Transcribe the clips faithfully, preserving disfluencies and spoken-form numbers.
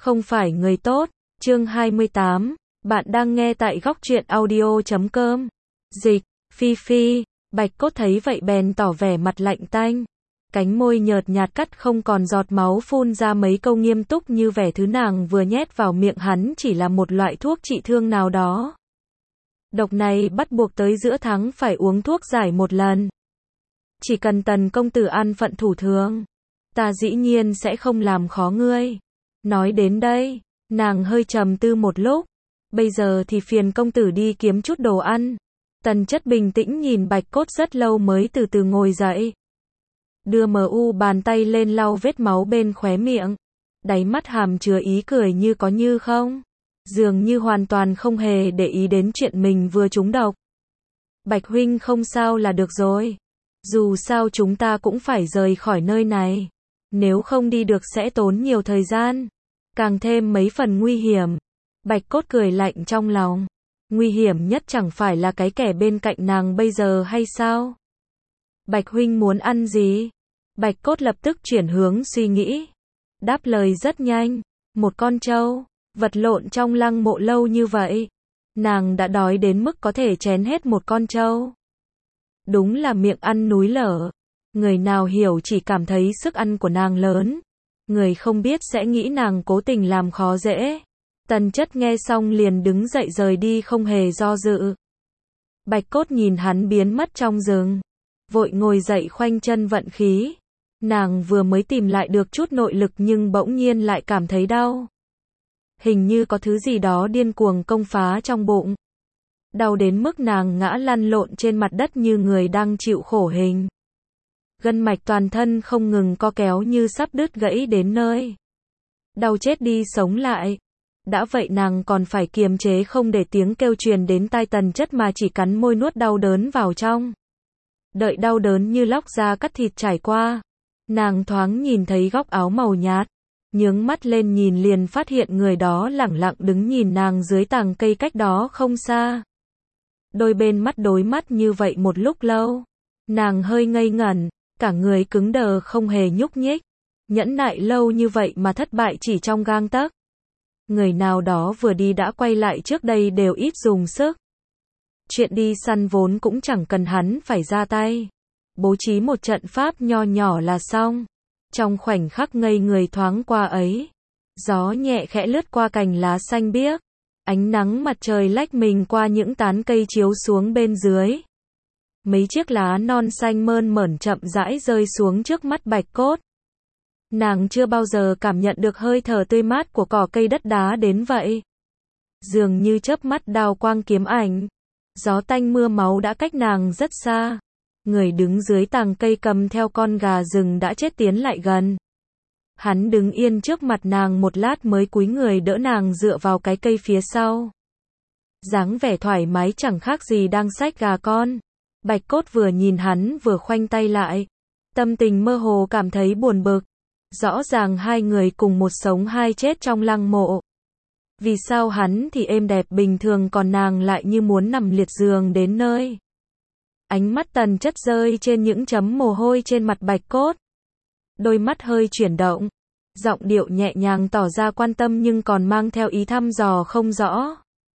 không phải người tốt. Chương hai mươi tám. Bạn đang nghe tại góc truyện audio chấm com. Dịch, Phi Phi. Bạch Cốt thấy vậy bèn tỏ vẻ mặt lạnh tanh. Cánh môi nhợt nhạt cắt không còn giọt máu, phun ra mấy câu nghiêm túc như vẻ thứ nàng vừa nhét vào miệng hắn chỉ là một loại thuốc trị thương nào đó. Độc này bắt buộc tới giữa tháng phải uống thuốc giải một lần. Chỉ cần Tần công tử an phận thủ thường, ta dĩ nhiên sẽ không làm khó ngươi. Nói đến đây, nàng hơi trầm tư một lúc. Bây giờ thì phiền công tử đi kiếm chút đồ ăn. Tần Chất bình tĩnh nhìn Bạch Cốt rất lâu mới từ từ ngồi dậy. Đưa mờ u bàn tay lên lau vết máu bên khóe miệng. Đáy mắt hàm chứa ý cười như có như không. Dường như hoàn toàn không hề để ý đến chuyện mình vừa trúng độc. Bạch huynh không sao là được rồi. Dù sao chúng ta cũng phải rời khỏi nơi này. Nếu không đi được sẽ tốn nhiều thời gian. Càng thêm mấy phần nguy hiểm. Bạch Cốt cười lạnh trong lòng. Nguy hiểm nhất chẳng phải là cái kẻ bên cạnh nàng bây giờ hay sao? Bạch huynh muốn ăn gì? Bạch Cốt lập tức chuyển hướng suy nghĩ. Đáp lời rất nhanh. Một con trâu. Vật lộn trong lăng mộ lâu như vậy. Nàng đã đói đến mức có thể chén hết một con trâu. Đúng là miệng ăn núi lở. Người nào hiểu chỉ cảm thấy sức ăn của nàng lớn. Người không biết sẽ nghĩ nàng cố tình làm khó dễ. Tần Chất nghe xong liền đứng dậy rời đi không hề do dự. Bạch Cốt nhìn hắn biến mất trong rừng. Vội ngồi dậy khoanh chân vận khí. Nàng vừa mới tìm lại được chút nội lực nhưng bỗng nhiên lại cảm thấy đau. Hình như có thứ gì đó điên cuồng công phá trong bụng. Đau đến mức nàng ngã lăn lộn trên mặt đất như người đang chịu khổ hình. Gân mạch toàn thân không ngừng co kéo như sắp đứt gãy đến nơi. Đau chết đi sống lại. Đã vậy nàng còn phải kiềm chế không để tiếng kêu truyền đến tai Tần Chất mà chỉ cắn môi nuốt đau đớn vào trong. Đợi đau đớn như lóc da cắt thịt trải qua. Nàng thoáng nhìn thấy góc áo màu nhạt. Nhướng mắt lên nhìn liền phát hiện người đó lẳng lặng đứng nhìn nàng dưới tàng cây cách đó không xa. Đôi bên mắt đối mắt như vậy một lúc lâu. Nàng hơi ngây ngẩn, cả người cứng đờ không hề nhúc nhích. Nhẫn nại lâu như vậy mà thất bại chỉ trong gang tấc. Người nào đó vừa đi đã quay lại trước đây đều ít dùng sức. Chuyện đi săn vốn cũng chẳng cần hắn phải ra tay. Bố trí một trận pháp nho nhỏ là xong. Trong khoảnh khắc ngây người thoáng qua ấy, gió nhẹ khẽ lướt qua cành lá xanh biếc, ánh nắng mặt trời lách mình qua những tán cây chiếu xuống bên dưới. Mấy chiếc lá non xanh mơn mởn chậm rãi rơi xuống trước mắt Bạch Cốt. Nàng chưa bao giờ cảm nhận được hơi thở tươi mát của cỏ cây đất đá đến vậy. Dường như chớp mắt đao quang kiếm ảnh, gió tanh mưa máu đã cách nàng rất xa. Người đứng dưới tàng cây cầm theo con gà rừng đã chết tiến lại gần. Hắn đứng yên trước mặt nàng một lát mới cúi người đỡ nàng dựa vào cái cây phía sau. Dáng vẻ thoải mái chẳng khác gì đang xách gà con. Bạch Cốt vừa nhìn hắn vừa khoanh tay lại. Tâm tình mơ hồ cảm thấy buồn bực. Rõ ràng hai người cùng một sống hai chết trong lăng mộ. Vì sao hắn thì êm đẹp bình thường còn nàng lại như muốn nằm liệt giường đến nơi. Ánh mắt Tần Chất rơi trên những chấm mồ hôi trên mặt Bạch Cốt. Đôi mắt hơi chuyển động. Giọng điệu nhẹ nhàng tỏ ra quan tâm nhưng còn mang theo ý thăm dò không rõ.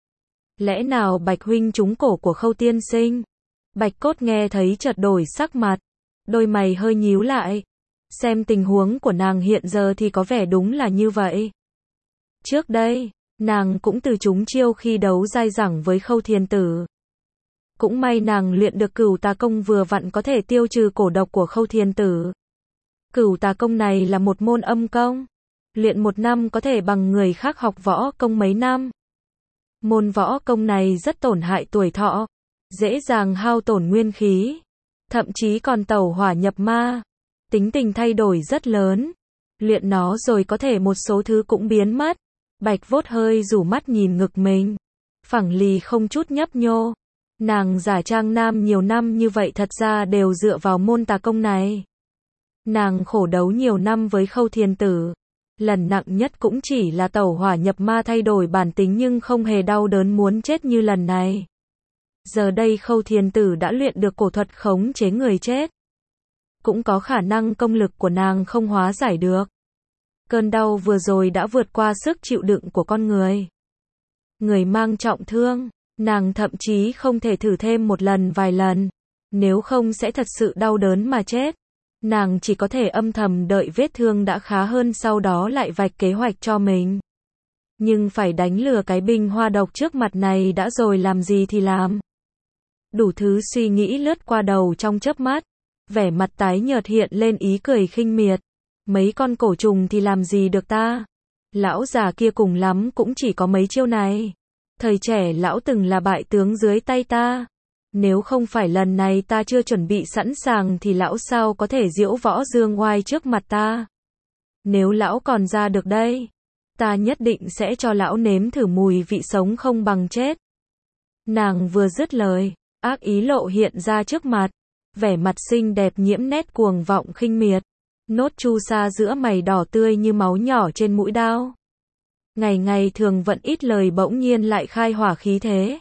Lẽ nào Bạch huynh trúng cổ của Khâu tiên sinh? Bạch Cốt nghe thấy chợt đổi sắc mặt. Đôi mày hơi nhíu lại. Xem tình huống của nàng hiện giờ thì có vẻ đúng là như vậy. Trước đây, nàng cũng từ trúng chiêu khi đấu dai dẳng với Khâu Thiên Tử. Cũng may nàng luyện được Cửu Tà Công vừa vặn có thể tiêu trừ cổ độc của Khâu Thiên Tử. Cửu Tà Công này là một môn âm công. Luyện một năm có thể bằng người khác học võ công mấy năm. Môn võ công này rất tổn hại tuổi thọ. Dễ dàng hao tổn nguyên khí. Thậm chí còn tẩu hỏa nhập ma. Tính tình thay đổi rất lớn. Luyện nó rồi có thể một số thứ cũng biến mất. Bạch Vốt hơi rủ mắt nhìn ngực mình. Phẳng lì không chút nhấp nhô. Nàng giả trang nam nhiều năm như vậy thật ra đều dựa vào môn tà công này. Nàng khổ đấu nhiều năm với Khâu Thiên Tử. Lần nặng nhất cũng chỉ là tẩu hỏa nhập ma thay đổi bản tính nhưng không hề đau đớn muốn chết như lần này. Giờ đây Khâu Thiên Tử đã luyện được cổ thuật khống chế người chết. Cũng có khả năng công lực của nàng không hóa giải được. Cơn đau vừa rồi đã vượt qua sức chịu đựng của con người. Người mang trọng thương, nàng thậm chí không thể thử thêm một lần vài lần, nếu không sẽ thật sự đau đớn mà chết. Nàng chỉ có thể âm thầm đợi vết thương đã khá hơn sau đó lại vạch kế hoạch cho mình. Nhưng phải đánh lừa cái bình hoa độc trước mặt này đã rồi làm gì thì làm. Đủ thứ suy nghĩ lướt qua đầu trong chớp mắt, vẻ mặt tái nhợt hiện lên ý cười khinh miệt. Mấy con cổ trùng thì làm gì được ta? Lão già kia cùng lắm cũng chỉ có mấy chiêu này. Thời trẻ lão từng là bại tướng dưới tay ta. Nếu không phải lần này ta chưa chuẩn bị sẵn sàng thì lão sao có thể diễu võ dương oai trước mặt ta. Nếu lão còn ra được đây, ta nhất định sẽ cho lão nếm thử mùi vị sống không bằng chết. Nàng vừa dứt lời, ác ý lộ hiện ra trước mặt, vẻ mặt xinh đẹp nhiễm nét cuồng vọng khinh miệt, nốt chu sa giữa mày đỏ tươi như máu nhỏ trên mũi đao. Ngày ngày thường vẫn ít lời bỗng nhiên lại khai hỏa khí thế.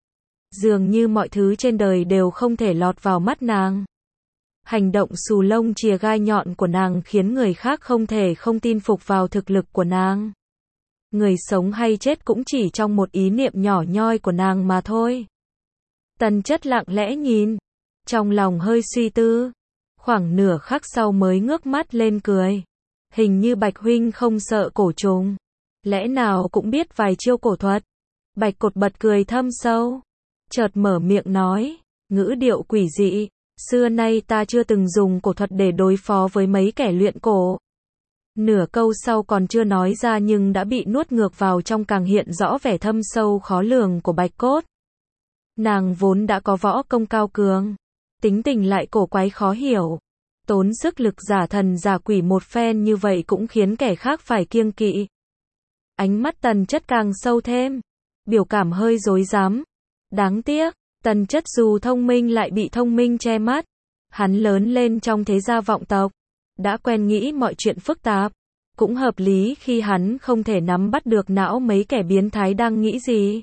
Dường như mọi thứ trên đời đều không thể lọt vào mắt nàng. Hành động xù lông chìa gai nhọn của nàng khiến người khác không thể không tin phục vào thực lực của nàng. Người sống hay chết cũng chỉ trong một ý niệm nhỏ nhoi của nàng mà thôi. Tần Chất lặng lẽ nhìn, trong lòng hơi suy tư, khoảng nửa khắc sau mới ngước mắt lên cười. Hình như Bạch huynh không sợ cổ trùng, lẽ nào cũng biết vài chiêu cổ thuật. Bạch Cột bật cười thâm sâu, chợt mở miệng nói, ngữ điệu quỷ dị, xưa nay ta chưa từng dùng cổ thuật để đối phó với mấy kẻ luyện cổ. Nửa câu sau còn chưa nói ra nhưng đã bị nuốt ngược vào trong, càng hiện rõ vẻ thâm sâu khó lường của Bạch Cốt. Nàng vốn đã có võ công cao cường, tính tình lại cổ quái khó hiểu, tốn sức lực giả thần giả quỷ một phen như vậy cũng khiến kẻ khác phải kiêng kỵ. Ánh mắt Tần Chất càng sâu thêm, biểu cảm hơi rối rắm. Đáng tiếc, Tần Chất dù thông minh lại bị thông minh che mắt. Hắn lớn lên trong thế gia vọng tộc, đã quen nghĩ mọi chuyện phức tạp, cũng hợp lý khi hắn không thể nắm bắt được não mấy kẻ biến thái đang nghĩ gì.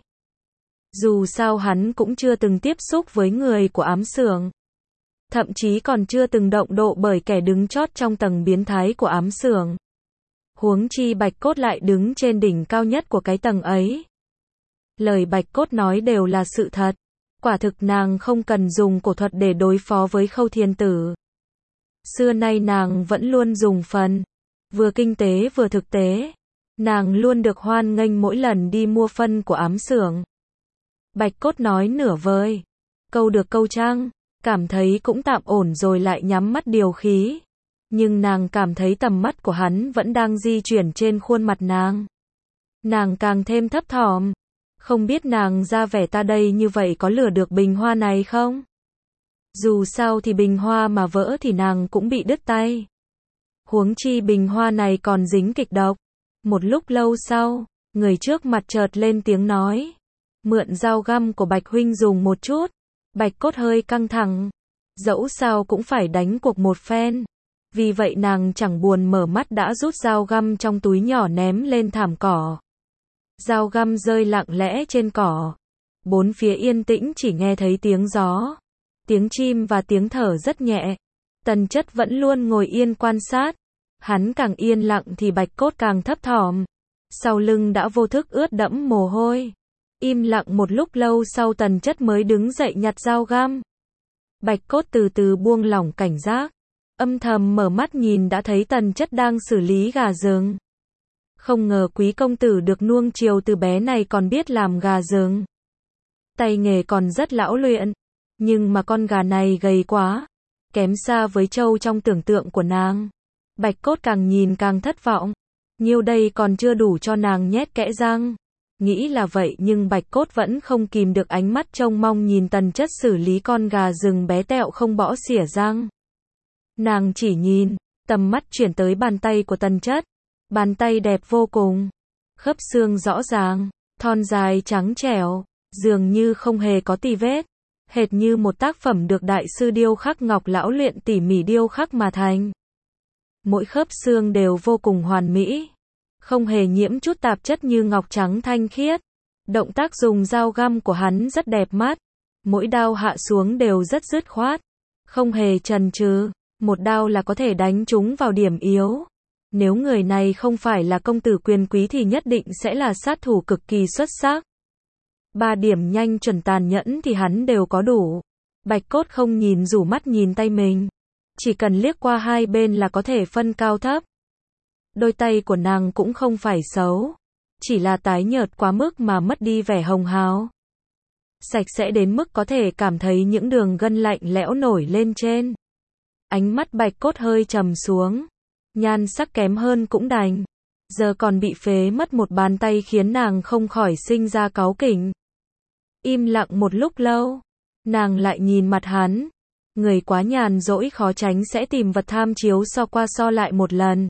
Dù sao hắn cũng chưa từng tiếp xúc với người của ám xưởng, thậm chí còn chưa từng động độ bởi kẻ đứng chót trong tầng biến thái của ám xưởng. Huống chi Bạch Cốt lại đứng trên đỉnh cao nhất của cái tầng ấy. Lời Bạch Cốt nói đều là sự thật. Quả thực nàng không cần dùng cổ thuật để đối phó với Khâu Thiên Tử. Xưa nay nàng vẫn luôn dùng phần, vừa kinh tế vừa thực tế. Nàng luôn được hoan nghênh mỗi lần đi mua phân của ám xưởng. Bạch Cốt nói nửa vời, câu được câu trăng, cảm thấy cũng tạm ổn rồi lại nhắm mắt điều khí. Nhưng nàng cảm thấy tầm mắt của hắn vẫn đang di chuyển trên khuôn mặt nàng. Nàng càng thêm thấp thỏm. Không biết nàng ra vẻ ta đây như vậy có lừa được bình hoa này không? Dù sao thì bình hoa mà vỡ thì nàng cũng bị đứt tay. Huống chi bình hoa này còn dính kịch độc. Một lúc lâu sau, người trước mặt chợt lên tiếng nói. Mượn dao găm của Bạch huynh dùng một chút. Bạch Cốt hơi căng thẳng. Dẫu sao cũng phải đánh cuộc một phen. Vì vậy nàng chẳng buồn mở mắt đã rút dao găm trong túi nhỏ ném lên thảm cỏ. Dao găm rơi lặng lẽ trên cỏ. Bốn phía yên tĩnh chỉ nghe thấy tiếng gió, tiếng chim và tiếng thở rất nhẹ. Tần Chất vẫn luôn ngồi yên quan sát. Hắn càng yên lặng thì Bạch Cốt càng thấp thỏm. Sau lưng đã vô thức ướt đẫm mồ hôi. Im lặng một lúc lâu sau Tần Chất mới đứng dậy nhặt dao găm. Bạch Cốt từ từ buông lỏng cảnh giác. Âm thầm mở mắt nhìn đã thấy Tần Chất đang xử lý gà rừng. Không ngờ quý công tử được nuông chiều từ bé này còn biết làm gà rừng. Tay nghề còn rất lão luyện. Nhưng mà con gà này gầy quá. Kém xa với trâu trong tưởng tượng của nàng. Bạch Cốt càng nhìn càng thất vọng. Nhiêu đây còn chưa đủ cho nàng nhét kẽ răng. Nghĩ là vậy nhưng Bạch Cốt vẫn không kìm được ánh mắt trông mong nhìn Tần Chất xử lý con gà rừng bé tẹo không bỏ xỉa răng. Nàng chỉ nhìn, tầm mắt chuyển tới bàn tay của Tần Chất. Bàn tay đẹp vô cùng. Khớp xương rõ ràng, thon dài trắng trẻo, dường như không hề có tì vết. Hệt như một tác phẩm được đại sư điêu khắc ngọc lão luyện tỉ mỉ điêu khắc mà thành. Mỗi khớp xương đều vô cùng hoàn mỹ. Không hề nhiễm chút tạp chất như ngọc trắng thanh khiết. Động tác dùng dao găm của hắn rất đẹp mắt. Mỗi đao hạ xuống đều rất dứt khoát. Không hề chần chừ. Một đao là có thể đánh trúng vào điểm yếu. Nếu người này không phải là công tử quyền quý thì nhất định sẽ là sát thủ cực kỳ xuất sắc. Ba điểm nhanh chuẩn tàn nhẫn thì hắn đều có đủ. Bạch Cốt không nhìn rủ mắt nhìn tay mình. Chỉ cần liếc qua hai bên là có thể phân cao thấp. Đôi tay của nàng cũng không phải xấu. Chỉ là tái nhợt quá mức mà mất đi vẻ hồng hào. Sạch sẽ đến mức có thể cảm thấy những đường gân lạnh lẽo nổi lên trên. Ánh mắt Bạch Cốt hơi trầm xuống. Nhan sắc kém hơn cũng đành. Giờ còn bị phế mất một bàn tay khiến nàng không khỏi sinh ra cáu kỉnh. Im lặng một lúc lâu. Nàng lại nhìn mặt hắn. Người quá nhàn rỗi khó tránh sẽ tìm vật tham chiếu so qua so lại một lần.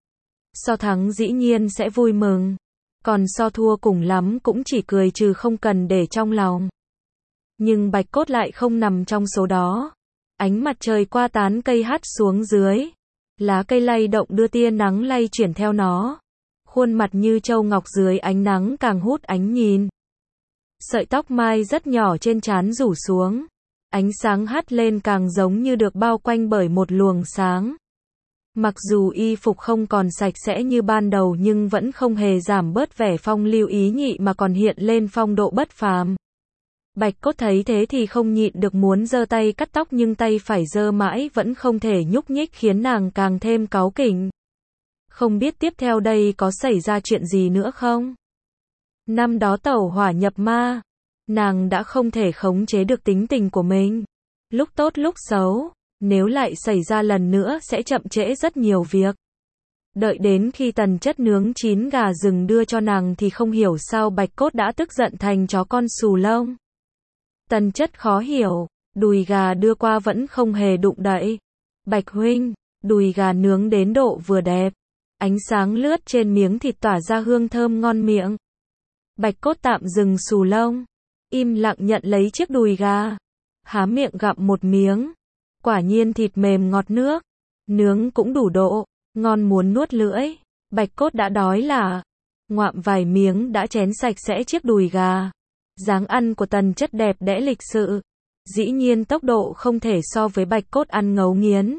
So thắng dĩ nhiên sẽ vui mừng. Còn so thua cùng lắm cũng chỉ cười trừ không cần để trong lòng. Nhưng Bạch Cốt lại không nằm trong số đó. Ánh mặt trời qua tán cây hắt xuống dưới. Lá cây lay động đưa tia nắng lay chuyển theo nó. Khuôn mặt như châu ngọc dưới ánh nắng càng hút ánh nhìn. Sợi tóc mai rất nhỏ trên trán rủ xuống. Ánh sáng hắt lên càng giống như được bao quanh bởi một luồng sáng. Mặc dù y phục không còn sạch sẽ như ban đầu nhưng vẫn không hề giảm bớt vẻ phong lưu ý nhị mà còn hiện lên phong độ bất phàm. Bạch Cốt thấy thế thì không nhịn được muốn giơ tay cắt tóc nhưng tay phải giơ mãi vẫn không thể nhúc nhích khiến nàng càng thêm cáu kỉnh. Không biết tiếp theo đây có xảy ra chuyện gì nữa không? Năm đó tẩu hỏa nhập ma, nàng đã không thể khống chế được tính tình của mình. Lúc tốt lúc xấu, nếu lại xảy ra lần nữa sẽ chậm trễ rất nhiều việc. Đợi đến khi Tần Chất nướng chín gà rừng đưa cho nàng thì không hiểu sao Bạch Cốt đã tức giận thành chó con xù lông. Tần Chất khó hiểu, đùi gà đưa qua vẫn không hề đụng đậy. Bạch huynh, đùi gà nướng đến độ vừa đẹp. Ánh sáng lướt trên miếng thịt tỏa ra hương thơm ngon miệng. Bạch Cốt tạm dừng xù lông. Im lặng nhận lấy chiếc đùi gà. Há miệng gặm một miếng. Quả nhiên thịt mềm ngọt nước. Nướng cũng đủ độ. Ngon muốn nuốt lưỡi. Bạch Cốt đã đói là. Ngoạm vài miếng đã chén sạch sẽ chiếc đùi gà. Dáng ăn của Tần Chất đẹp đẽ lịch sự. Dĩ nhiên tốc độ không thể so với Bạch Cốt ăn ngấu nghiến.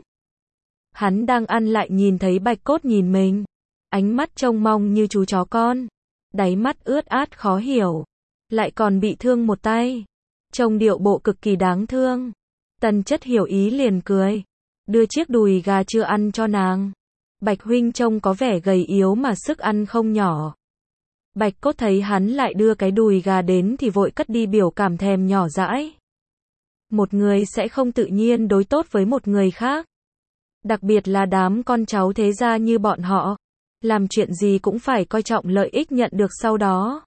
Hắn đang ăn lại nhìn thấy Bạch Cốt nhìn mình. Ánh mắt trông mong như chú chó con. Đáy mắt ướt át khó hiểu. Lại còn bị thương một tay. Trông điệu bộ cực kỳ đáng thương. Tần Chất hiểu ý liền cười. Đưa chiếc đùi gà chưa ăn cho nàng. Bạch huynh trông có vẻ gầy yếu mà sức ăn không nhỏ. Bạch Cốt thấy hắn lại đưa cái đùi gà đến thì vội cất đi biểu cảm thèm nhỏ dãi. Một người sẽ không tự nhiên đối tốt với một người khác. Đặc biệt là đám con cháu thế gia như bọn họ. Làm chuyện gì cũng phải coi trọng lợi ích nhận được sau đó.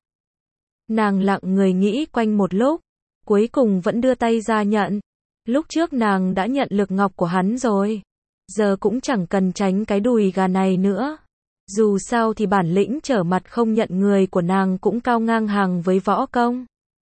Nàng lặng người nghĩ quanh một lúc. Cuối cùng vẫn đưa tay ra nhận. Lúc trước nàng đã nhận lực ngọc của hắn rồi. Giờ cũng chẳng cần tránh cái đùi gà này nữa. Dù sao thì bản lĩnh trở mặt không nhận người của nàng cũng cao ngang hàng với võ công.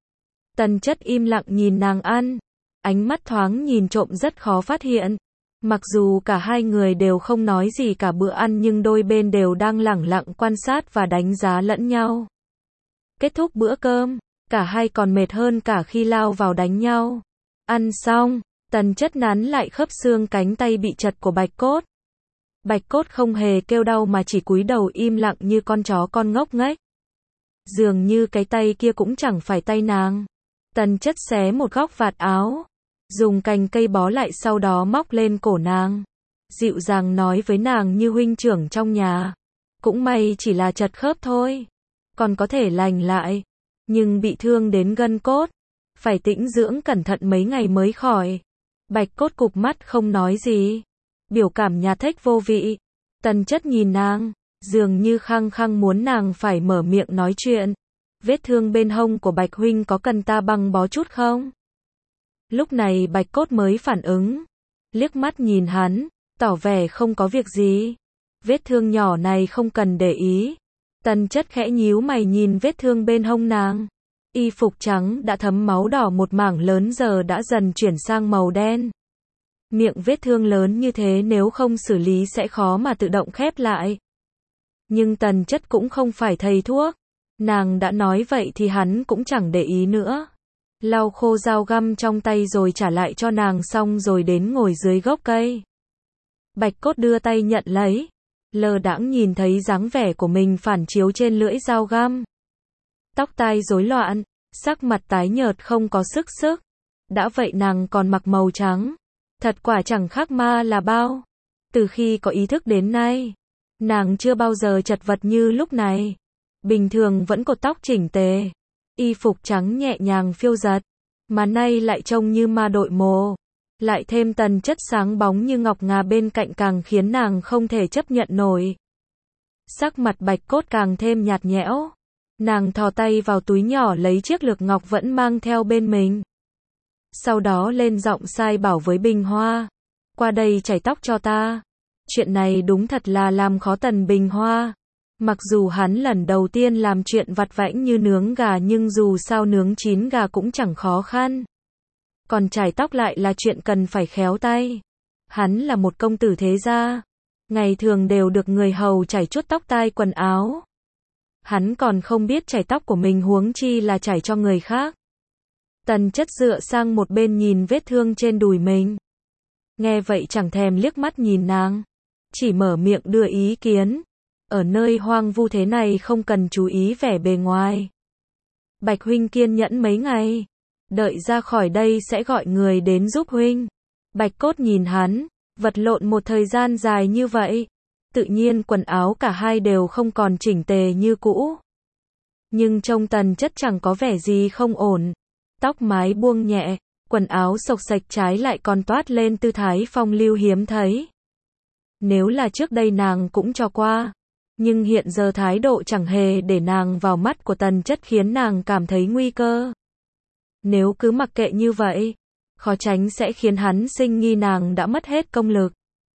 Tần Chất im lặng nhìn nàng ăn. Ánh mắt thoáng nhìn trộm rất khó phát hiện. Mặc dù cả hai người đều không nói gì cả bữa ăn nhưng đôi bên đều đang lẳng lặng quan sát và đánh giá lẫn nhau. Kết thúc bữa cơm, cả hai còn mệt hơn cả khi lao vào đánh nhau. Ăn xong, Tần Chất nắn lại khớp xương cánh tay bị chật của Bạch Cốt. Bạch Cốt không hề kêu đau mà chỉ cúi đầu im lặng như con chó con ngốc nghếch. Dường như cái tay kia cũng chẳng phải tay nàng. Tần Chất xé một góc vạt áo. Dùng cành cây bó lại sau đó móc lên cổ nàng. Dịu dàng nói với nàng như huynh trưởng trong nhà. Cũng may chỉ là chật khớp thôi. Còn có thể lành lại. Nhưng bị thương đến gân cốt. Phải tĩnh dưỡng cẩn thận mấy ngày mới khỏi. Bạch Cốt cụp mắt không nói gì. Biểu cảm nhà thếch vô vị. Tần Chất nhìn nàng. Dường như khăng khăng muốn nàng phải mở miệng nói chuyện. Vết thương bên hông của Bạch huynh có cần ta băng bó chút không? Lúc này Bạch Cốt mới phản ứng. Liếc mắt nhìn hắn. Tỏ vẻ không có việc gì. Vết thương nhỏ này không cần để ý. Tần Chất khẽ nhíu mày nhìn vết thương bên hông nàng. Y phục trắng đã thấm máu đỏ một mảng lớn giờ đã dần chuyển sang màu đen. Miệng vết thương lớn như thế nếu không xử lý sẽ khó mà tự động khép lại. Nhưng Tần Chất cũng không phải thầy thuốc. Nàng đã nói vậy thì hắn cũng chẳng để ý nữa. Lau khô dao găm trong tay rồi trả lại cho nàng xong rồi đến ngồi dưới gốc cây. Bạch Cốt đưa tay nhận lấy. lơ đãng nhìn thấy dáng vẻ của mình phản chiếu trên lưỡi dao găm. Tóc tai rối loạn, sắc mặt tái nhợt không có sức sức. Đã vậy nàng còn mặc màu trắng. Thật quả chẳng khác ma là bao. Từ khi có ý thức đến nay, nàng chưa bao giờ chật vật như lúc này. Bình thường vẫn cột tóc chỉnh tề, y phục trắng nhẹ nhàng phiêu dật, mà nay lại trông như ma đội mồ. Lại thêm tần chất sáng bóng như ngọc ngà bên cạnh càng khiến nàng không thể chấp nhận nổi. Sắc mặt Bạch Cốt càng thêm nhạt nhẽo. Nàng thò tay vào túi nhỏ lấy chiếc lược ngọc vẫn mang theo bên mình. Sau đó lên giọng sai bảo với Bình Hoa. Qua đây chải tóc cho ta. Chuyện này đúng thật là làm khó Tần Bình Hoa. Mặc dù hắn lần đầu tiên làm chuyện vặt vãnh như nướng gà nhưng dù sao nướng chín gà cũng chẳng khó khăn. Còn chải tóc lại là chuyện cần phải khéo tay. Hắn là một công tử thế gia. Ngày thường đều được người hầu chải chuốt tóc tai quần áo. Hắn còn không biết chải tóc của mình huống chi là chải cho người khác. Tần Chất dựa sang một bên nhìn vết thương trên đùi mình. Nghe vậy chẳng thèm liếc mắt nhìn nàng. Chỉ mở miệng đưa ý kiến. Ở nơi hoang vu thế này không cần chú ý vẻ bề ngoài. Bạch huynh kiên nhẫn mấy ngày. Đợi ra khỏi đây sẽ gọi người đến giúp huynh. Bạch Cốt nhìn hắn. Vật lộn một thời gian dài như vậy. Tự nhiên quần áo cả hai đều không còn chỉnh tề như cũ. Nhưng trông Tần Chất chẳng có vẻ gì không ổn. Tóc mái buông nhẹ, quần áo xộc xạch trái lại còn toát lên tư thái phong lưu hiếm thấy. Nếu là trước đây nàng cũng cho qua. Nhưng hiện giờ thái độ chẳng hề để nàng vào mắt của Tần Chất khiến nàng cảm thấy nguy cơ. Nếu cứ mặc kệ như vậy, khó tránh sẽ khiến hắn sinh nghi nàng đã mất hết công lực.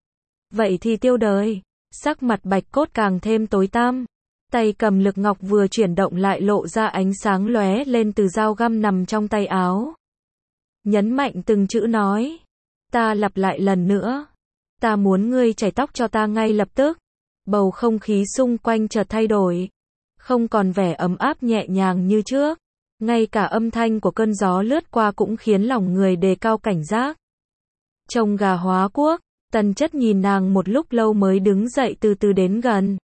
Vậy thì tiêu đời. Sắc mặt Bạch Cốt càng thêm tối tăm. Tay cầm lược ngọc vừa chuyển động lại lộ ra ánh sáng lóe lên từ dao găm nằm trong tay áo. Nhấn mạnh từng chữ nói. Ta lặp lại lần nữa. Ta muốn ngươi chải tóc cho ta ngay lập tức. Bầu không khí xung quanh chợt thay đổi. Không còn vẻ ấm áp nhẹ nhàng như trước. Ngay cả âm thanh của cơn gió lướt qua cũng khiến lòng người đề cao cảnh giác. Trông gà hóa quốc. Tần Chất nhìn nàng một lúc lâu mới đứng dậy từ từ đến gần.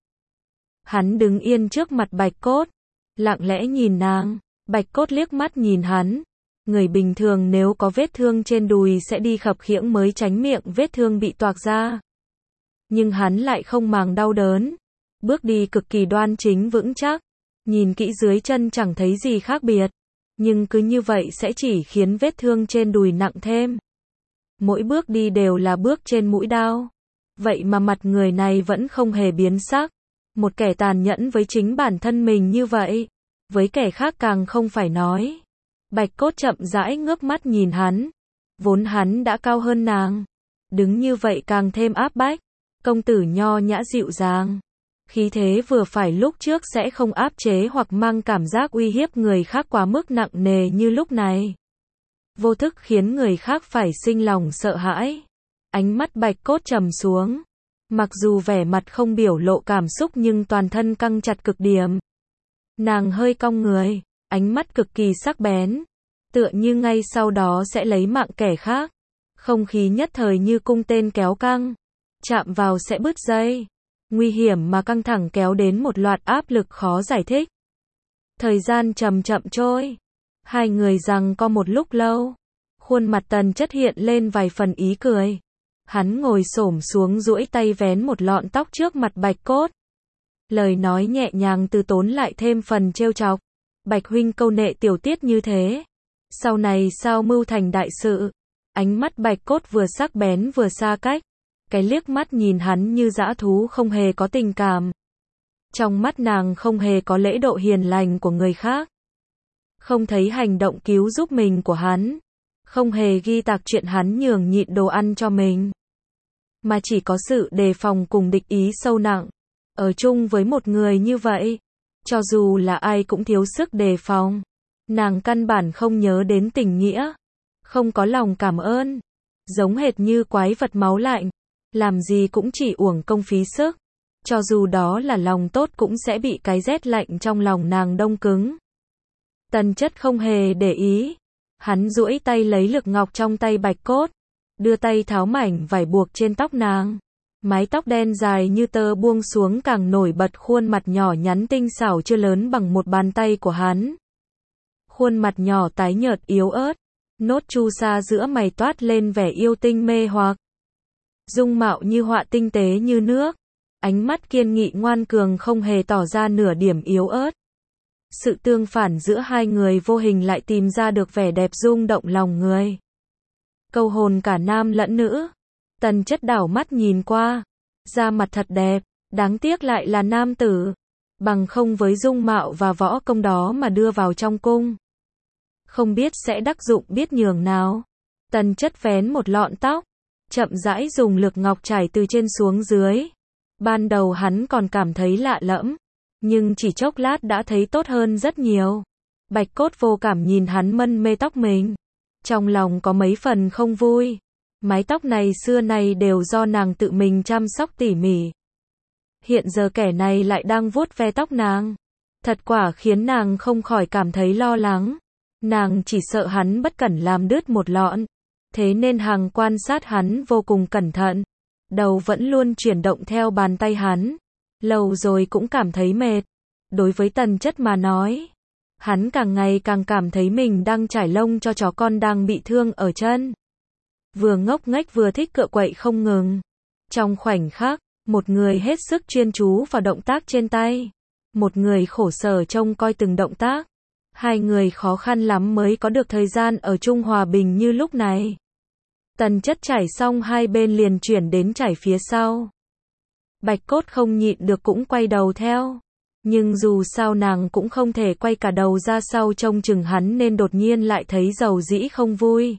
Hắn đứng yên trước mặt Bạch Cốt, lặng lẽ nhìn nàng. Bạch Cốt liếc mắt nhìn hắn. Người bình thường nếu có vết thương trên đùi sẽ đi khập khiễng mới tránh miệng vết thương bị toạc ra. Nhưng hắn lại không màng đau đớn. Bước đi cực kỳ đoan chính vững chắc. Nhìn kỹ dưới chân chẳng thấy gì khác biệt. Nhưng cứ như vậy sẽ chỉ khiến vết thương trên đùi nặng thêm. Mỗi bước đi đều là bước trên mũi đao. Vậy mà mặt người này vẫn không hề biến sắc. Một kẻ tàn nhẫn với chính bản thân mình như vậy. Với kẻ khác càng không phải nói. Bạch Cốt chậm rãi ngước mắt nhìn hắn. Vốn hắn đã cao hơn nàng. Đứng như vậy càng thêm áp bách. Công tử nho nhã dịu dàng. Khí thế vừa phải lúc trước sẽ không áp chế hoặc mang cảm giác uy hiếp người khác quá mức nặng nề như lúc này. Vô thức khiến người khác phải sinh lòng sợ hãi. Ánh mắt Bạch Cốt trầm xuống. Mặc dù vẻ mặt không biểu lộ cảm xúc nhưng toàn thân căng chặt cực điểm. Nàng hơi cong người, ánh mắt cực kỳ sắc bén. Tựa như ngay sau đó sẽ lấy mạng kẻ khác. Không khí nhất thời như cung tên kéo căng. Chạm vào sẽ bứt dây. Nguy hiểm mà căng thẳng kéo đến một loạt áp lực khó giải thích. Thời gian chậm chậm trôi. Hai người giằng co một lúc lâu. Khuôn mặt Tần Chất hiện lên vài phần ý cười. Hắn ngồi xổm xuống duỗi tay vén một lọn tóc trước mặt Bạch Cốt. Lời nói nhẹ nhàng từ tốn lại thêm phần trêu chọc. Bạch huynh câu nệ tiểu tiết như thế. Sau này sao mưu thành đại sự. Ánh mắt Bạch Cốt vừa sắc bén vừa xa cách. Cái liếc mắt nhìn hắn như dã thú không hề có tình cảm. Trong mắt nàng không hề có lễ độ hiền lành của người khác. Không thấy hành động cứu giúp mình của hắn. Không hề ghi tạc chuyện hắn nhường nhịn đồ ăn cho mình. Mà chỉ có sự đề phòng cùng địch ý sâu nặng. Ở chung với một người như vậy. Cho dù là ai cũng thiếu sức đề phòng. Nàng căn bản không nhớ đến tình nghĩa. Không có lòng cảm ơn. Giống hệt như quái vật máu lạnh. Làm gì cũng chỉ uổng công phí sức. Cho dù đó là lòng tốt cũng sẽ bị cái rét lạnh trong lòng nàng đông cứng. Tần Chất không hề để ý. Hắn duỗi tay lấy lược ngọc trong tay Bạch Cốt. Đưa tay tháo mảnh vải buộc trên tóc nàng. Mái tóc đen dài như tơ buông xuống càng nổi bật khuôn mặt nhỏ nhắn tinh xảo chưa lớn bằng một bàn tay của hắn. Khuôn mặt nhỏ tái nhợt yếu ớt, nốt chu sa giữa mày toát lên vẻ yêu tinh mê hoặc. Dung mạo như họa tinh tế như nước, ánh mắt kiên nghị ngoan cường không hề tỏ ra nửa điểm yếu ớt. Sự tương phản giữa hai người vô hình lại tìm ra được vẻ đẹp rung động lòng người. Câu hồn cả nam lẫn nữ. Tần Chất đảo mắt nhìn qua, da mặt thật đẹp, đáng tiếc lại là nam tử, bằng không với dung mạo và võ công đó mà đưa vào trong cung, không biết sẽ đắc dụng biết nhường nào. Tần Chất vén một lọn tóc, chậm rãi dùng lực ngọc chải từ trên xuống dưới. Ban đầu hắn còn cảm thấy lạ lẫm, nhưng chỉ chốc lát đã thấy tốt hơn rất nhiều. Bạch Cốt vô cảm nhìn hắn mân mê tóc mình, trong lòng có mấy phần không vui. Mái tóc này xưa nay đều do nàng tự mình chăm sóc tỉ mỉ. Hiện giờ kẻ này lại đang vuốt ve tóc nàng. Thật quả khiến nàng không khỏi cảm thấy lo lắng. Nàng chỉ sợ hắn bất cẩn làm đứt một lọn. Thế nên hàng quan sát hắn vô cùng cẩn thận. Đầu vẫn luôn chuyển động theo bàn tay hắn. Lâu rồi cũng cảm thấy mệt. Đối với Tần Chất mà nói, hắn càng ngày càng cảm thấy mình đang trải lông cho chó con đang bị thương ở chân. Vừa ngốc nghếch vừa thích cựa quậy không ngừng. Trong khoảnh khắc, một người hết sức chuyên chú vào động tác trên tay, một người khổ sở trông coi từng động tác. Hai người khó khăn lắm mới có được thời gian ở chung hòa bình như lúc này. Tần Chất chải xong hai bên liền chuyển đến chải phía sau. Bạch Cốt không nhịn được cũng quay đầu theo. Nhưng dù sao nàng cũng không thể quay cả đầu ra sau trông chừng hắn nên đột nhiên lại thấy dầu dĩ không vui.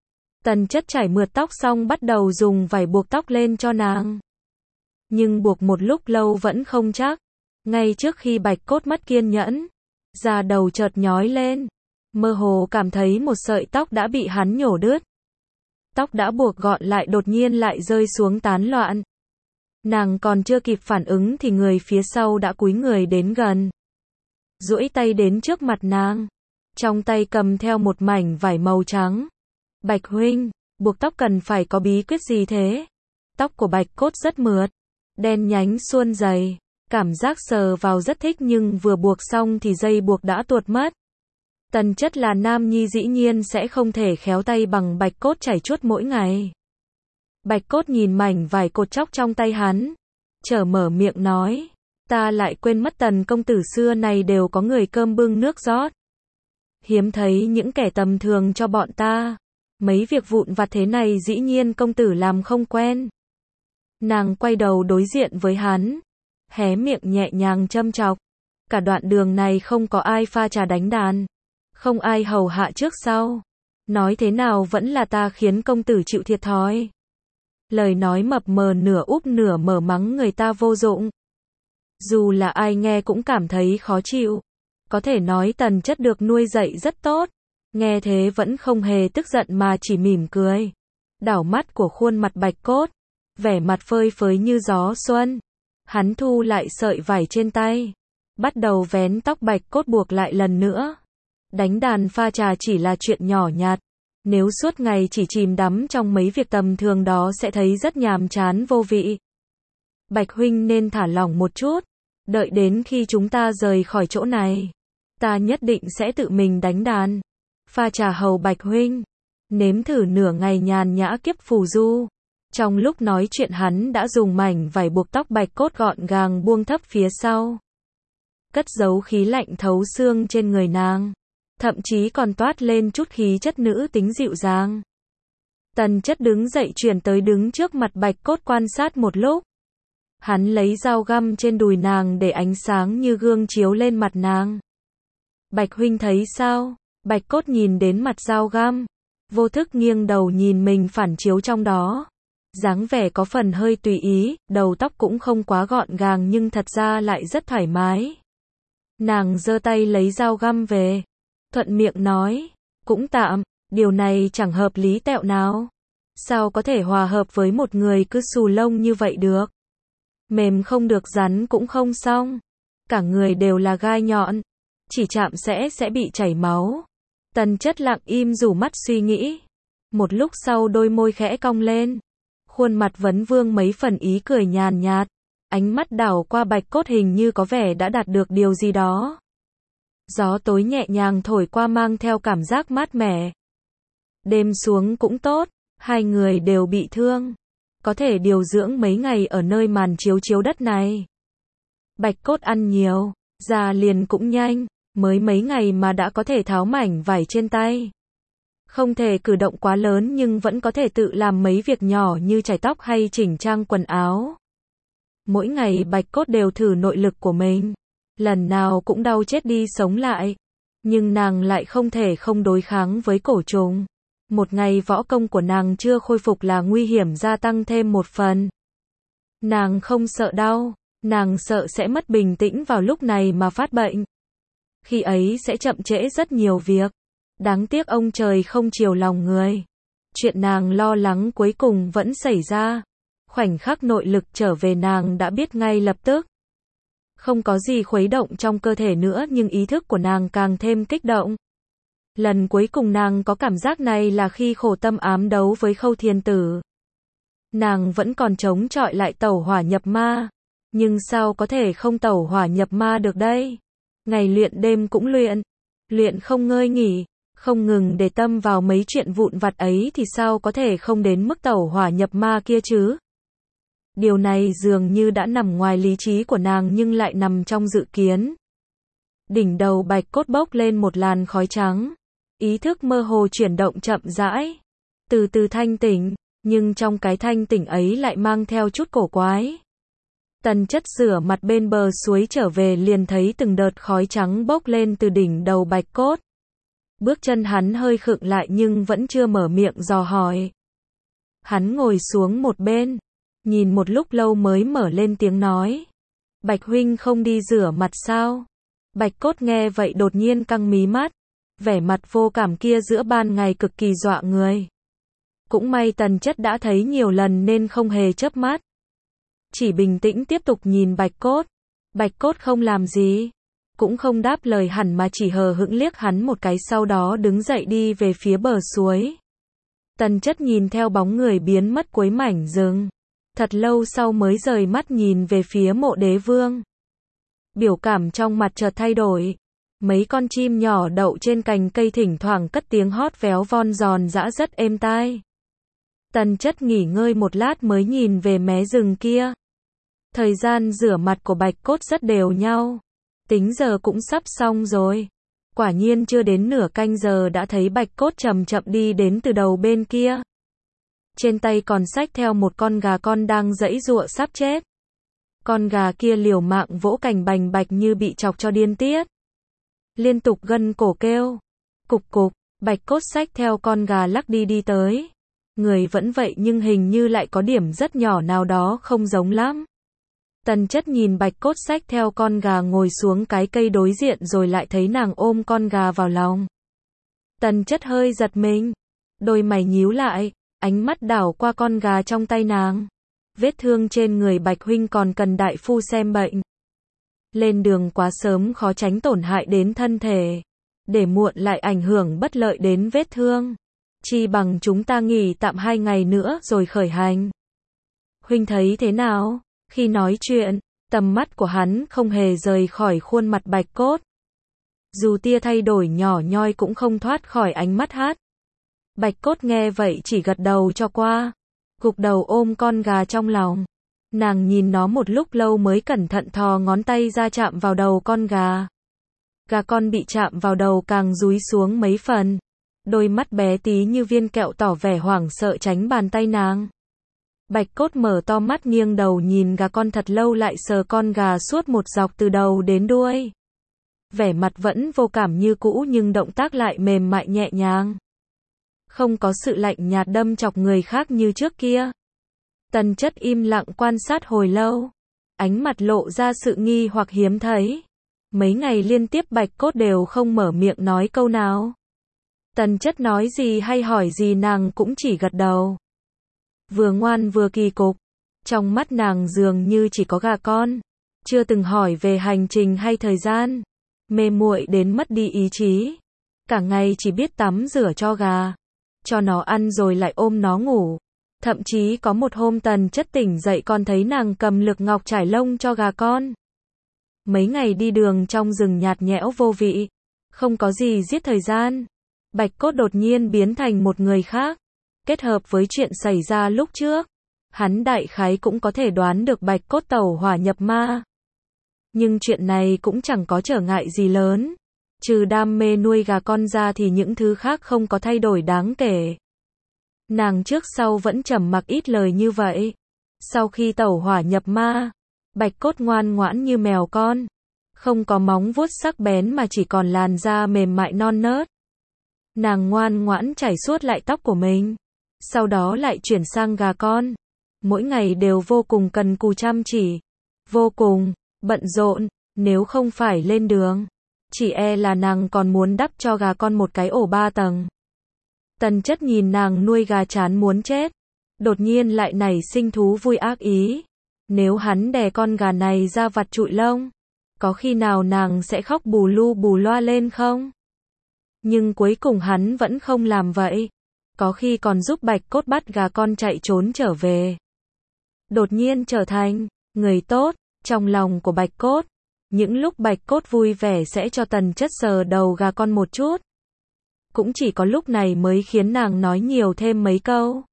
Tần Chất chải mượt tóc xong bắt đầu dùng vải buộc tóc lên cho nàng. Nhưng buộc một lúc lâu vẫn không chắc. Ngay trước khi Bạch Cốt mất kiên nhẫn, da đầu chợt nhói lên. Mơ hồ cảm thấy một sợi tóc đã bị hắn nhổ đứt. Tóc đã buộc gọn lại đột nhiên lại rơi xuống tán loạn. Nàng còn chưa kịp phản ứng thì người phía sau đã cúi người đến gần, duỗi tay đến trước mặt nàng, trong tay cầm theo một mảnh vải màu trắng. Bạch huynh, buộc tóc cần phải có bí quyết gì thế? Tóc của Bạch Cốt rất mượt, đen nhánh suôn dày, cảm giác sờ vào rất thích nhưng vừa buộc xong thì dây buộc đã tuột mất. Tần Chất là nam nhi dĩ nhiên sẽ không thể khéo tay bằng Bạch Cốt chải chuốt mỗi ngày. Bạch Cốt nhìn mảnh vải cột chóc trong tay hắn, chợt mở miệng nói, ta lại quên mất Tần công tử xưa này đều có người cơm bưng nước rót. Hiếm thấy những kẻ tầm thường cho bọn ta. Mấy việc vụn vặt thế này dĩ nhiên công tử làm không quen. Nàng quay đầu đối diện với hắn, hé miệng nhẹ nhàng châm chọc. Cả đoạn đường này không có ai pha trà đánh đàn, không ai hầu hạ trước sau. Nói thế nào vẫn là ta khiến công tử chịu thiệt thòi. Lời nói mập mờ nửa úp nửa mở mắng người ta vô dụng. Dù là ai nghe cũng cảm thấy khó chịu. Có thể nói Tần Chất được nuôi dạy rất tốt. Nghe thế vẫn không hề tức giận mà chỉ mỉm cười. Đảo mắt của khuôn mặt Bạch Cốt, vẻ mặt phơi phới như gió xuân. Hắn thu lại sợi vải trên tay, bắt đầu vén tóc Bạch Cốt buộc lại lần nữa. Đánh đàn pha trà chỉ là chuyện nhỏ nhặt. Nếu suốt ngày chỉ chìm đắm trong mấy việc tầm thường đó sẽ thấy rất nhàm chán vô vị. Bạch huynh nên thả lỏng một chút. Đợi đến khi chúng ta rời khỏi chỗ này, ta nhất định sẽ tự mình đánh đàn, pha trà hầu Bạch huynh, nếm thử nửa ngày nhàn nhã kiếp phù du. Trong lúc nói chuyện hắn đã dùng mảnh vải buộc tóc Bạch Cốt gọn gàng buông thấp phía sau, cất giấu khí lạnh thấu xương trên người nàng, thậm chí còn toát lên chút khí chất nữ tính dịu dàng. Tần Chất đứng dậy chuyển tới đứng trước mặt Bạch Cốt quan sát một lúc. Hắn lấy dao găm trên đùi nàng để ánh sáng như gương chiếu lên mặt nàng. Bạch huynh thấy sao? Bạch Cốt nhìn đến mặt dao găm, vô thức nghiêng đầu nhìn mình phản chiếu trong đó. Dáng vẻ có phần hơi tùy ý, đầu tóc cũng không quá gọn gàng nhưng thật ra lại rất thoải mái. Nàng giơ tay lấy dao găm về, thuận miệng nói, cũng tạm, điều này chẳng hợp lý tẹo nào. Sao có thể hòa hợp với một người cứ xù lông như vậy được? Mềm không được rắn cũng không xong. Cả người đều là gai nhọn, chỉ chạm sẽ sẽ bị chảy máu. Tần Chất lặng im rủ mắt suy nghĩ. Một lúc sau đôi môi khẽ cong lên, Khuôn mặt Vấn Vương mấy phần ý cười nhàn nhạt, ánh mắt đảo qua Bạch Cốt hình như có vẻ đã đạt được điều gì đó. Gió tối nhẹ nhàng thổi qua mang theo cảm giác mát mẻ. Đêm xuống cũng tốt, hai người đều bị thương. Có thể điều dưỡng mấy ngày ở nơi màn chiếu chiếu đất này. Bạch Cốt ăn nhiều, già liền cũng nhanh, mới mấy ngày mà đã có thể tháo mảnh vải trên tay. Không thể cử động quá lớn nhưng vẫn có thể tự làm mấy việc nhỏ như chải tóc hay chỉnh trang quần áo. Mỗi ngày Bạch Cốt đều thử nội lực của mình. Lần nào cũng đau chết đi sống lại. Nhưng nàng lại không thể không đối kháng với cổ trùng. Một ngày võ công của nàng chưa khôi phục là nguy hiểm gia tăng thêm một phần. Nàng không sợ đau, nàng sợ sẽ mất bình tĩnh vào lúc này mà phát bệnh. Khi ấy sẽ chậm trễ rất nhiều việc. Đáng tiếc ông trời không chiều lòng người. Chuyện nàng lo lắng cuối cùng vẫn xảy ra. Khoảnh khắc nội lực trở về nàng đã biết ngay lập tức. Không có gì khuấy động trong cơ thể nữa nhưng ý thức của nàng càng thêm kích động. Lần cuối cùng nàng có cảm giác này là khi khổ tâm ám đấu với Khâu Thiên Tử. Nàng vẫn còn chống chọi lại tẩu hỏa nhập ma. Nhưng sao có thể không tẩu hỏa nhập ma được đây? Ngày luyện đêm cũng luyện. Luyện không ngơi nghỉ. Không ngừng để tâm vào mấy chuyện vụn vặt ấy thì sao có thể không đến mức tẩu hỏa nhập ma kia chứ? Điều này dường như đã nằm ngoài lý trí của nàng nhưng lại nằm trong dự kiến. Đỉnh đầu Bạch Cốt bốc lên một làn khói trắng. Ý thức mơ hồ chuyển động chậm rãi. Từ từ thanh tỉnh, nhưng trong cái thanh tỉnh ấy lại mang theo chút cổ quái. Tần Chất rửa mặt bên bờ suối trở về liền thấy từng đợt khói trắng bốc lên từ đỉnh đầu Bạch Cốt. Bước chân hắn hơi khựng lại nhưng vẫn chưa mở miệng dò hỏi. Hắn ngồi xuống một bên, nhìn một lúc lâu mới mở lên tiếng nói. Bạch huynh không đi rửa mặt sao? Bạch Cốt nghe vậy đột nhiên căng mí mắt. Vẻ mặt vô cảm kia giữa ban ngày cực kỳ dọa người. Cũng may Tần Chất đã thấy nhiều lần nên không hề chớp mắt. Chỉ bình tĩnh tiếp tục nhìn Bạch Cốt. Bạch Cốt không làm gì. Cũng không đáp lời hẳn mà chỉ hờ hững liếc hắn một cái sau đó đứng dậy đi về phía bờ suối. Tần Chất nhìn theo bóng người biến mất cuối mảnh rừng. Thật lâu sau mới rời mắt nhìn về phía Mộ Đế Vương. Biểu cảm trong mặt chợt thay đổi. Mấy con chim nhỏ đậu trên cành cây thỉnh thoảng cất tiếng hót véo von giòn giã rất êm tai. Tần Chất nghỉ ngơi một lát mới nhìn về mé rừng kia. Thời gian rửa mặt của Bạch Cốt rất đều nhau. Tính giờ cũng sắp xong rồi. Quả nhiên chưa đến nửa canh giờ đã thấy Bạch Cốt chậm chậm đi đến từ đầu bên kia. Trên tay còn xách theo một con gà con đang giãy giụa sắp chết. Con gà kia liều mạng vỗ cành bành bạch như bị chọc cho điên tiết. Liên tục gân cổ kêu. Cục cục, Bạch Cốt xách theo con gà lắc đi đi tới. Người vẫn vậy nhưng hình như lại có điểm rất nhỏ nào đó không giống lắm. Tần Chất nhìn Bạch Cốt xách theo con gà ngồi xuống cái cây đối diện rồi lại thấy nàng ôm con gà vào lòng. Tần Chất hơi giật mình. Đôi mày nhíu lại, ánh mắt đảo qua con gà trong tay nàng. Vết thương trên người Bạch huynh còn cần đại phu xem bệnh. Lên đường quá sớm khó tránh tổn hại đến thân thể. Để muộn lại ảnh hưởng bất lợi đến vết thương. Chi bằng chúng ta nghỉ tạm hai ngày nữa rồi khởi hành. Huynh thấy thế nào? Khi nói chuyện, tầm mắt của hắn không hề rời khỏi khuôn mặt Bạch Cốt. Dù tia thay đổi nhỏ nhoi cũng không thoát khỏi ánh mắt hát. Bạch Cốt nghe vậy chỉ gật đầu cho qua. Gục đầu ôm con gà trong lòng. Nàng nhìn nó một lúc lâu mới cẩn thận thò ngón tay ra chạm vào đầu con gà. Gà con bị chạm vào đầu càng rúi xuống mấy phần. Đôi mắt bé tí như viên kẹo tỏ vẻ hoảng sợ tránh bàn tay nàng. Bạch Cốt mở to mắt nghiêng đầu nhìn gà con thật lâu lại sờ con gà suốt một dọc từ đầu đến đuôi. Vẻ mặt vẫn vô cảm như cũ nhưng động tác lại mềm mại nhẹ nhàng. Không có sự lạnh nhạt đâm chọc người khác như trước kia. Tần Chất im lặng quan sát hồi lâu. Ánh mặt lộ ra sự nghi hoặc hiếm thấy. Mấy ngày liên tiếp Bạch Cốt đều không mở miệng nói câu nào. Tần Chất nói gì hay hỏi gì nàng cũng chỉ gật đầu. Vừa ngoan vừa kỳ cục. Trong mắt nàng dường như chỉ có gà con. Chưa từng hỏi về hành trình hay thời gian. Mê muội đến mất đi ý chí. Cả ngày chỉ biết tắm rửa cho gà. Cho nó ăn rồi lại ôm nó ngủ. Thậm chí có một hôm Tần Chất tỉnh dậy còn thấy nàng cầm lược ngọc trải lông cho gà con. Mấy ngày đi đường trong rừng nhạt nhẽo vô vị, không có gì giết thời gian. Bạch Cốt đột nhiên biến thành một người khác. Kết hợp với chuyện xảy ra lúc trước, hắn đại khái cũng có thể đoán được Bạch Cốt tẩu hỏa nhập ma. Nhưng chuyện này cũng chẳng có trở ngại gì lớn. Trừ đam mê nuôi gà con ra thì những thứ khác không có thay đổi đáng kể. Nàng trước sau vẫn trầm mặc ít lời như vậy. Sau khi tẩu hỏa nhập ma, Bạch Cốt ngoan ngoãn như mèo con. Không có móng vuốt sắc bén mà chỉ còn làn da mềm mại non nớt. Nàng ngoan ngoãn chải suốt lại tóc của mình. Sau đó lại chuyển sang gà con. Mỗi ngày đều vô cùng cần cù chăm chỉ. Vô cùng bận rộn. Nếu không phải lên đường, chỉ e là nàng còn muốn đắp cho gà con một cái ổ ba tầng. Tần Chất nhìn nàng nuôi gà chán muốn chết. Đột nhiên lại nảy sinh thú vui ác ý. Nếu hắn đè con gà này ra vặt trụi lông, có khi nào nàng sẽ khóc bù lu bù loa lên không? Nhưng cuối cùng hắn vẫn không làm vậy. Có khi còn giúp Bạch Cốt bắt gà con chạy trốn trở về. Đột nhiên trở thành người tốt trong lòng của Bạch Cốt. Những lúc Bạch Cốt vui vẻ sẽ cho Tần Chất sờ đầu gà con một chút. Cũng chỉ có lúc này mới khiến nàng nói nhiều thêm mấy câu.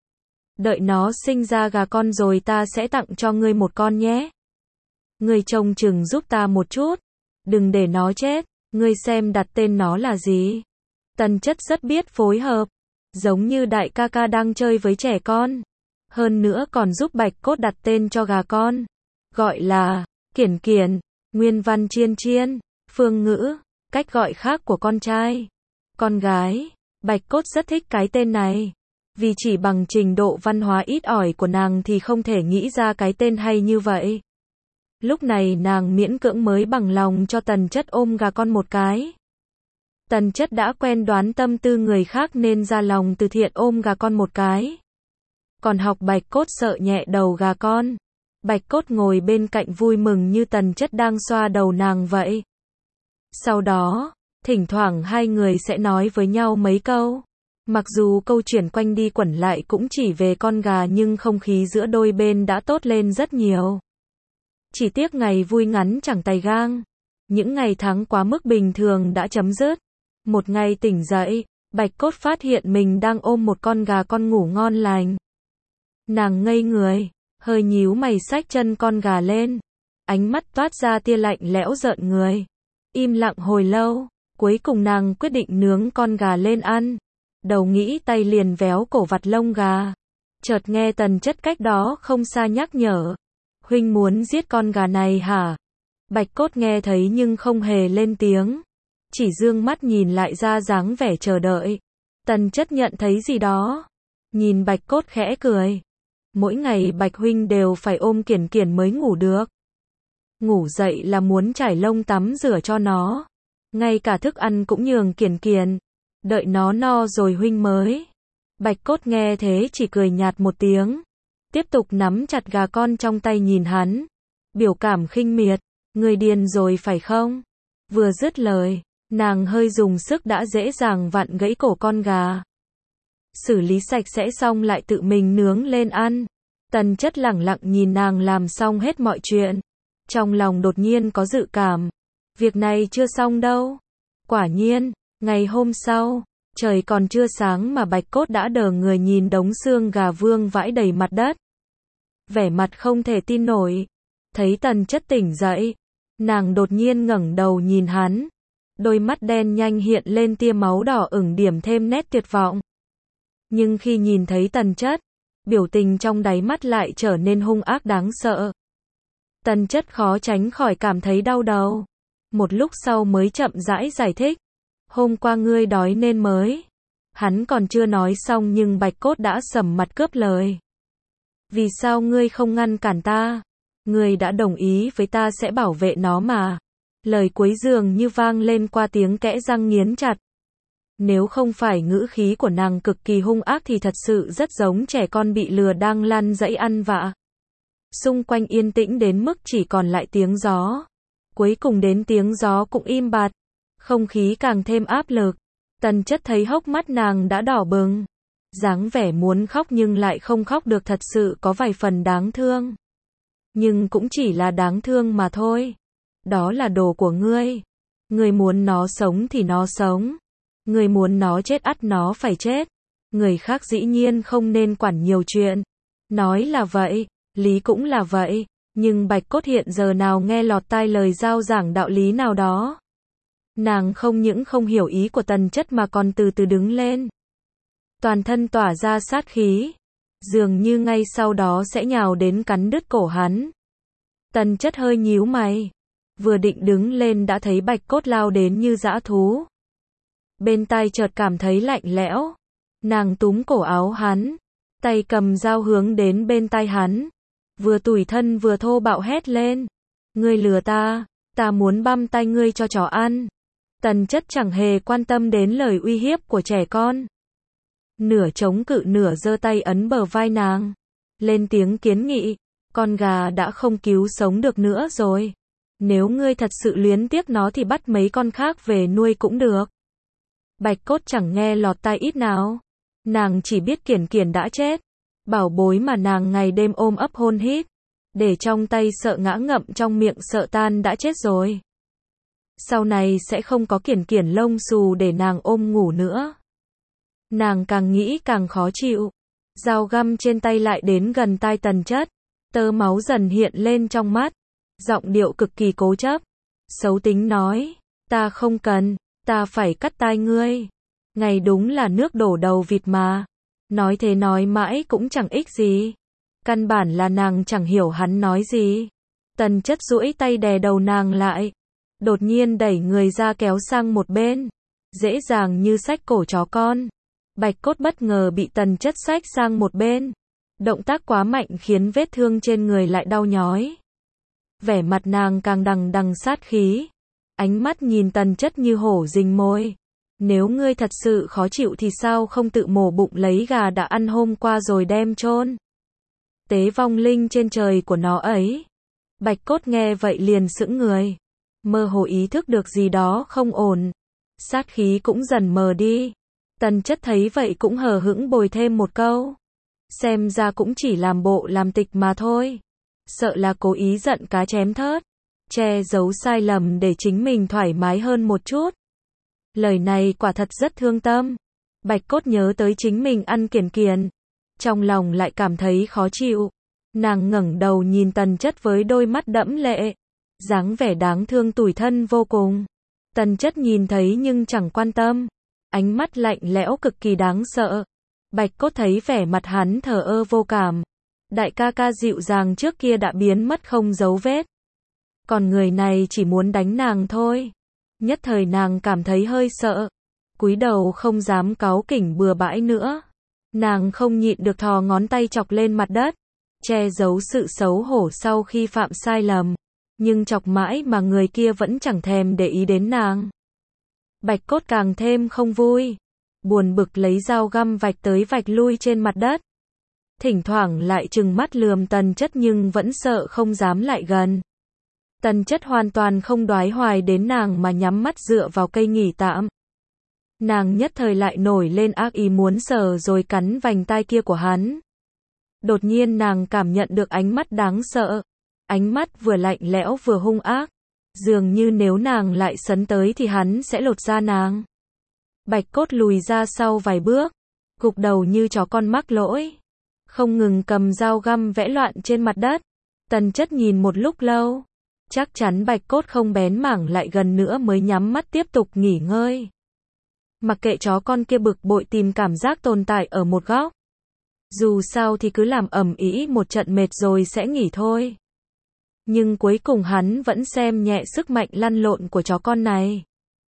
Đợi nó sinh ra gà con rồi ta sẽ tặng cho ngươi một con nhé. Ngươi trông chừng giúp ta một chút. Đừng để nó chết. Ngươi xem đặt tên nó là gì. Tần Chất rất biết phối hợp. Giống như đại ca ca đang chơi với trẻ con. Hơn nữa còn giúp Bạch Cốt đặt tên cho gà con. Gọi là Kiển Kiển, nguyên văn Chiên Chiên, phương ngữ, cách gọi khác của con trai, con gái. Bạch Cốt rất thích cái tên này. Vì chỉ bằng trình độ văn hóa ít ỏi của nàng thì không thể nghĩ ra cái tên hay như vậy. Lúc này nàng miễn cưỡng mới bằng lòng cho Tần Chất ôm gà con một cái. Tần Chất đã quen đoán tâm tư người khác nên ra lòng từ thiện ôm gà con một cái. Còn học Bạch Cốt sợ nhẹ đầu gà con. Bạch Cốt ngồi bên cạnh vui mừng như Tần Chất đang xoa đầu nàng vậy. Sau đó, thỉnh thoảng hai người sẽ nói với nhau mấy câu. Mặc dù câu chuyện quanh đi quẩn lại cũng chỉ về con gà nhưng không khí giữa đôi bên đã tốt lên rất nhiều. Chỉ tiếc ngày vui ngắn chẳng tay gang. Những ngày tháng quá mức bình thường đã chấm dứt. Một ngày tỉnh dậy, Bạch Cốt phát hiện mình đang ôm một con gà con ngủ ngon lành. Nàng ngây người, hơi nhíu mày xách chân con gà lên. Ánh mắt toát ra tia lạnh lẽo rợn người. Im lặng hồi lâu, cuối cùng nàng quyết định nướng con gà lên ăn. Đầu nghĩ tay liền véo cổ vặt lông gà. Chợt nghe Tần Chất cách đó không xa nhắc nhở. Huynh muốn giết con gà này hả? Bạch Cốt nghe thấy nhưng không hề lên tiếng. Chỉ dương mắt nhìn lại ra dáng vẻ chờ đợi. Tần Chất nhận thấy gì đó. Nhìn Bạch Cốt khẽ cười. Mỗi ngày Bạch Huynh đều phải ôm Kiển Kiển mới ngủ được. Ngủ dậy là muốn trải lông tắm rửa cho nó. Ngay cả thức ăn cũng nhường Kiển Kiển. Đợi nó no rồi Huynh mới. Bạch Cốt nghe thế chỉ cười nhạt một tiếng. Tiếp tục nắm chặt gà con trong tay nhìn hắn. Biểu cảm khinh miệt. Người điên rồi phải không? Vừa dứt lời, nàng hơi dùng sức đã dễ dàng vặn gãy cổ con gà. Xử lý sạch sẽ xong lại tự mình nướng lên ăn. Tần Chất lẳng lặng nhìn nàng làm xong hết mọi chuyện. Trong lòng đột nhiên có dự cảm. Việc này chưa xong đâu. Quả nhiên, ngày hôm sau, trời còn chưa sáng mà Bạch Cốt đã đờ người nhìn đống xương gà vương vãi đầy mặt đất. Vẻ mặt không thể tin nổi. Thấy Tần Chất tỉnh dậy, nàng đột nhiên ngẩng đầu nhìn hắn. Đôi mắt đen nhanh hiện lên tia máu đỏ ửng điểm thêm nét tuyệt vọng. Nhưng khi nhìn thấy Tần Chất, biểu tình trong đáy mắt lại trở nên hung ác đáng sợ. Tần Chất khó tránh khỏi cảm thấy đau đầu. Một lúc sau mới chậm rãi giải thích. Hôm qua ngươi đói nên mới. Hắn còn chưa nói xong nhưng Bạch Cốt đã sầm mặt cướp lời. Vì sao ngươi không ngăn cản ta? Ngươi đã đồng ý với ta sẽ bảo vệ nó mà. Lời cuối dường như vang lên qua tiếng kẽ răng nghiến chặt. Nếu không phải ngữ khí của nàng cực kỳ hung ác thì thật sự rất giống trẻ con bị lừa đang lăn dãy ăn vạ. Xung quanh yên tĩnh đến mức chỉ còn lại tiếng gió. Cuối cùng đến tiếng gió cũng im bặt. Không khí càng thêm áp lực. Tần Chất thấy hốc mắt nàng đã đỏ bừng. dáng vẻ muốn khóc nhưng lại không khóc được, thật sự có vài phần đáng thương. Nhưng cũng chỉ là đáng thương mà thôi. Đó là đồ của ngươi. Ngươi muốn nó sống thì nó sống. Ngươi muốn nó chết ắt nó phải chết. Người khác dĩ nhiên không nên quản nhiều chuyện. Nói là vậy, lý cũng là vậy. Nhưng Bạch Cốt hiện giờ nào nghe lọt tai lời giao giảng đạo lý nào đó. Nàng không những không hiểu ý của Tần Chất mà còn từ từ đứng lên. Toàn thân tỏa ra sát khí. Dường như ngay sau đó sẽ nhào đến cắn đứt cổ hắn. Tần Chất hơi nhíu mày. Vừa định đứng lên đã thấy Bạch Cốt lao đến như dã thú. Bên tai chợt cảm thấy lạnh lẽo. Nàng túm cổ áo hắn. Tay cầm dao hướng đến bên tai hắn. Vừa tủi thân vừa thô bạo hét lên. Ngươi lừa ta, ta muốn băm tay ngươi cho chó ăn. Tần Chất chẳng hề quan tâm đến lời uy hiếp của trẻ con. Nửa chống cự nửa giơ tay ấn bờ vai nàng. Lên tiếng kiến nghị, con gà đã không cứu sống được nữa rồi. Nếu ngươi thật sự luyến tiếc nó thì bắt mấy con khác về nuôi cũng được. Bạch Cốt chẳng nghe lọt tai ít nào. Nàng chỉ biết Kiển Kiển đã chết. Bảo bối mà nàng ngày đêm ôm ấp hôn hít. Để trong tay sợ ngã ngậm trong miệng sợ tan đã chết rồi. Sau này sẽ không có Kiển Kiển lông xù để nàng ôm ngủ nữa. Nàng càng nghĩ càng khó chịu. Dao găm trên tay lại đến gần tai Tần Chất. Tơ máu dần hiện lên trong mắt. Giọng điệu cực kỳ cố chấp. Xấu tính nói. Ta không cần. Ta phải cắt tai ngươi. Ngày đúng là nước đổ đầu vịt mà. Nói thế nói mãi cũng chẳng ích gì. Căn bản là nàng chẳng hiểu hắn nói gì. Tần Chất duỗi tay đè đầu nàng lại. Đột nhiên đẩy người ra kéo sang một bên. Dễ dàng như xách cổ chó con. Bạch Cốt bất ngờ bị Tần Chất xách sang một bên. Động tác quá mạnh khiến vết thương trên người lại đau nhói. Vẻ mặt nàng càng đằng đằng sát khí. Ánh mắt nhìn Tần Chất như hổ rình mồi. Nếu ngươi thật sự khó chịu thì sao không tự mổ bụng lấy gà đã ăn hôm qua rồi đem chôn. Tế vong linh trên trời của nó ấy. Bạch Cốt nghe vậy liền sững người. Mơ hồ ý thức được gì đó không ổn. Sát khí cũng dần mờ đi. Tần Chất thấy vậy cũng hờ hững bồi thêm một câu. Xem ra cũng chỉ làm bộ làm tịch mà thôi. Sợ là cố ý giận cá chém thớt. Che giấu sai lầm để chính mình thoải mái hơn một chút. Lời này quả thật rất thương tâm. Bạch Cốt nhớ tới chính mình ăn Kiển Kiển. Trong lòng lại cảm thấy khó chịu. Nàng ngẩng đầu nhìn Tần Chất với đôi mắt đẫm lệ. Dáng vẻ đáng thương tủi thân vô cùng. Tần Chất nhìn thấy nhưng chẳng quan tâm. Ánh mắt lạnh lẽo cực kỳ đáng sợ. Bạch Cốt thấy vẻ mặt hắn thờ ơ vô cảm. Đại ca ca dịu dàng trước kia đã biến mất không dấu vết. Còn người này chỉ muốn đánh nàng thôi. Nhất thời nàng cảm thấy hơi sợ. Cúi đầu không dám cáu kỉnh bừa bãi nữa. Nàng không nhịn được thò ngón tay chọc lên mặt đất. Che giấu sự xấu hổ sau khi phạm sai lầm. Nhưng chọc mãi mà người kia vẫn chẳng thèm để ý đến nàng. Bạch Cốt càng thêm không vui. Buồn bực lấy dao găm vạch tới vạch lui trên mặt đất. Thỉnh thoảng lại trừng mắt lườm Tần Chất nhưng vẫn sợ không dám lại gần. Tần Chất hoàn toàn không đoái hoài đến nàng mà nhắm mắt dựa vào cây nghỉ tạm. Nàng nhất thời lại nổi lên ác ý muốn sờ rồi cắn vành tai kia của hắn. Đột nhiên nàng cảm nhận được ánh mắt đáng sợ. Ánh mắt vừa lạnh lẽo vừa hung ác. Dường như nếu nàng lại sấn tới thì hắn sẽ lột da nàng. Bạch Cốt lùi ra sau vài bước. Gục đầu như chó con mắc lỗi. Không ngừng cầm dao găm vẽ loạn trên mặt đất. Tần Chất nhìn một lúc lâu. Chắc chắn Bạch Cốt không bén mảng lại gần nữa mới nhắm mắt tiếp tục nghỉ ngơi. Mặc kệ chó con kia bực bội tìm cảm giác tồn tại ở một góc. Dù sao thì cứ làm ầm ĩ một trận mệt rồi sẽ nghỉ thôi. Nhưng cuối cùng hắn vẫn xem nhẹ sức mạnh lăn lộn của chó con này.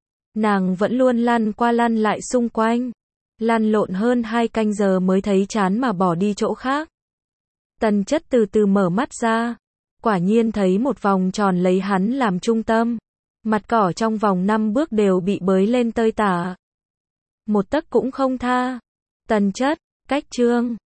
Nàng vẫn luôn lăn qua lăn lại xung quanh. Lăn lộn hơn hai canh giờ mới thấy chán mà bỏ đi chỗ khác. Tần Chất từ từ mở mắt ra. Quả nhiên thấy một vòng tròn lấy hắn làm trung tâm. Mặt cỏ trong vòng năm bước đều bị bới lên tơi tả. Một tấc cũng không tha. Tần Chất, cách chương.